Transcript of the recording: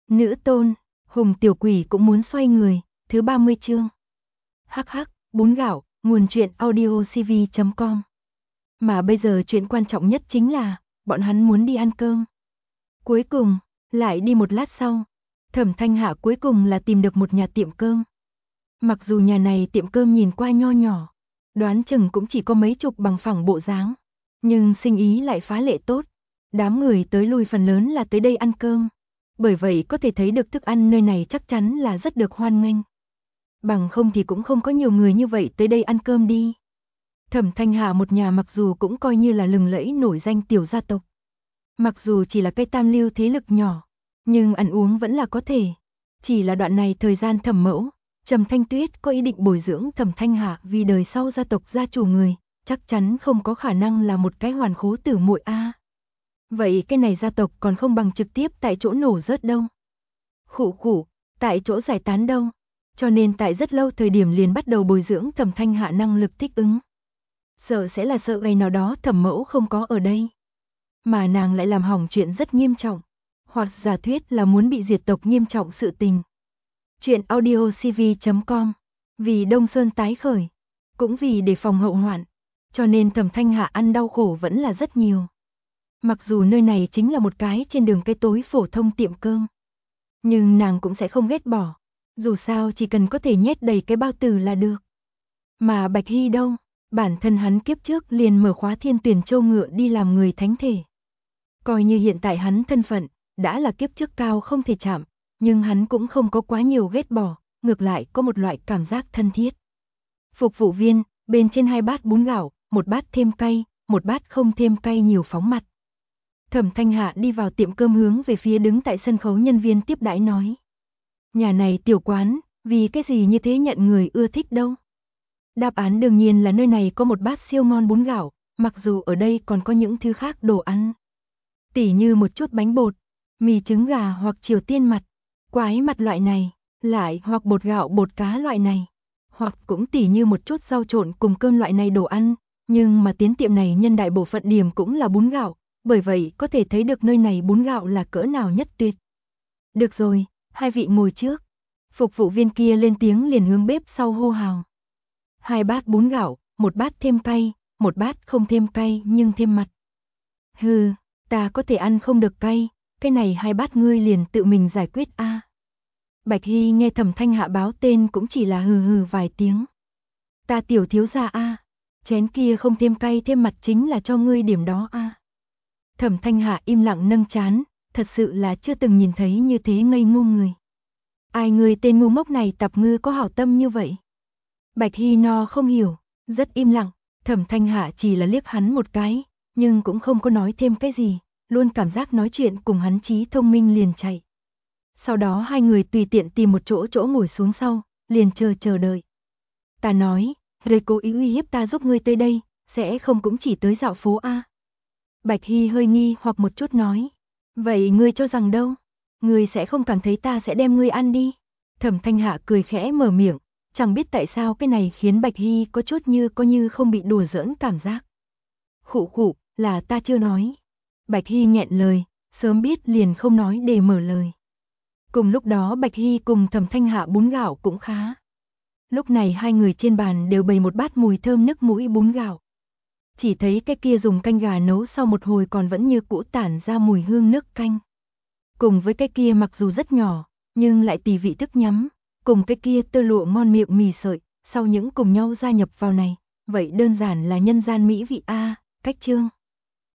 Nữ tôn, Hùng tiểu quỷ cũng muốn xoay người, thứ 30 chương. Hắc hắc, bún gạo, nguồn truyện audiocv.com. Mà bây giờ chuyện quan trọng nhất chính là, bọn hắn muốn đi ăn cơm. Cuối cùng, lại đi một lát sau, Thẩm Thanh Hạ cuối cùng là tìm được một nhà tiệm cơm. Mặc dù nhà này tiệm cơm nhìn qua nho nhỏ, đoán chừng cũng chỉ có mấy chục bằng phẳng bộ dáng, nhưng sinh ý lại phá lệ tốt. Đám người tới lui phần lớn là tới đây ăn cơm. Bởi vậy có thể thấy được thức ăn nơi này chắc chắn là rất được hoan nghênh. Bằng không thì cũng không có nhiều người như vậy tới đây ăn cơm đi. Thẩm Thanh Hạ một nhà mặc dù cũng coi như là lừng lẫy nổi danh tiểu gia tộc. Mặc dù chỉ là cái tam lưu thế lực nhỏ, nhưng ăn uống vẫn là có thể. Chỉ là đoạn này thời gian Thẩm Mẫu, Trầm Thanh Tuyết có ý định bồi dưỡng Thẩm Thanh Hạ vì đời sau gia tộc gia chủ người, chắc chắn không có khả năng là một cái hoàn khố tử muội a. Vậy cái này gia tộc còn không bằng trực tiếp tại chỗ nổ rớt đâu. Khụ khụ, tại chỗ giải tán đâu. Cho nên tại rất lâu thời điểm liền bắt đầu bồi dưỡng Thẩm Thanh Hạ năng lực thích ứng. Sợ sẽ là sợ ngày nào đó Thẩm Mẫu không có ở đây. Mà nàng lại làm hỏng chuyện rất nghiêm trọng. Hoặc giả thuyết là muốn bị diệt tộc nghiêm trọng sự tình. Chuyện audiocv.com. Vì Đông Sơn tái khởi. Cũng vì để phòng hậu hoạn. Cho nên Thẩm Thanh Hạ ăn đau khổ vẫn là rất nhiều. Mặc dù nơi này chính là một cái trên đường cây tối phổ thông tiệm cơm. Nhưng nàng cũng sẽ không ghét bỏ. Dù sao chỉ cần có thể nhét đầy cái bao tử là được. Mà Bạch Hy đâu, bản thân hắn kiếp trước liền mở khóa Thiên Tuyển Châu ngựa đi làm người thánh thể. Coi như hiện tại hắn thân phận, đã là kiếp trước cao không thể chạm, nhưng hắn cũng không có quá nhiều ghét bỏ, ngược lại có một loại cảm giác thân thiết. Phục vụ viên, bên trên 2 bát bún gạo, 1 bát thêm cay, 1 bát không thêm cay nhiều phóng mặt. Thẩm Thanh Hạ đi vào tiệm cơm hướng về phía đứng tại sân khấu nhân viên tiếp đãi nói. Nhà này tiểu quán, vì cái gì như thế nhận người ưa thích đâu? Đáp án đương nhiên là nơi này có một bát siêu ngon bún gạo, mặc dù ở đây còn có những thứ khác đồ ăn. Tỉ như một chút bánh bột, mì trứng gà hoặc triều tiên mặt, quái mặt loại này, lại hoặc bột gạo bột cá loại này, hoặc cũng tỉ như một chút rau trộn cùng cơm loại này đồ ăn, nhưng mà tiến tiệm này nhân đại bộ phận điểm cũng là bún gạo. Bởi vậy có thể thấy được nơi này bún gạo là cỡ nào nhất tuyệt. Được rồi, hai vị ngồi trước. Phục vụ viên kia lên tiếng liền hướng bếp sau hô hào. 2 bát bún gạo, 1 bát thêm cay, 1 bát không thêm cay nhưng thêm mặt. Hừ, ta có thể ăn không được cay, cái này 2 bát ngươi liền tự mình giải quyết a. Bạch Hy nghe Thẩm Thanh Hạ báo tên cũng chỉ là hừ hừ vài tiếng. Ta tiểu thiếu gia a, chén kia không thêm cay thêm mặt chính là cho ngươi điểm đó a. Thẩm Thanh Hạ im lặng nâng trán, thật sự là chưa từng nhìn thấy như thế ngây ngu người. Ai người tên ngu ngốc này tập ngư có hảo tâm như vậy? Bạch Hy no không hiểu, rất im lặng, Thẩm Thanh Hạ chỉ là liếc hắn một cái, nhưng cũng không có nói thêm cái gì, luôn cảm giác nói chuyện cùng hắn trí thông minh liền chạy. Sau đó hai người tùy tiện tìm một chỗ ngồi xuống sau, liền chờ đợi. Ta nói, người cố ý uy hiếp ta giúp ngươi tới đây, sẽ không cũng chỉ tới dạo phố a? Bạch Hy hơi nghi hoặc một chút nói. Vậy ngươi cho rằng đâu? Ngươi sẽ không cảm thấy ta sẽ đem ngươi ăn đi? Thẩm Thanh Hạ cười khẽ mở miệng, chẳng biết tại sao cái này khiến Bạch Hy có chút như không bị đùa giỡn cảm giác. Khụ khụ, là ta chưa nói. Bạch Hy nghẹn lời, sớm biết liền không nói để mở lời. Cùng lúc đó Bạch Hy cùng Thẩm Thanh Hạ bún gạo cũng khá. Lúc này hai người trên bàn đều bày một bát mùi thơm nức mũi bún gạo. Chỉ thấy cái kia dùng canh gà nấu sau một hồi còn vẫn như cũ tản ra mùi hương nước canh. Cùng với cái kia mặc dù rất nhỏ, nhưng lại tỉ vị thức nhắm, cùng cái kia tơ lụa ngon miệng mì sợi, sau những cùng nhau gia nhập vào này, vậy đơn giản là nhân gian mỹ vị a, cách chương.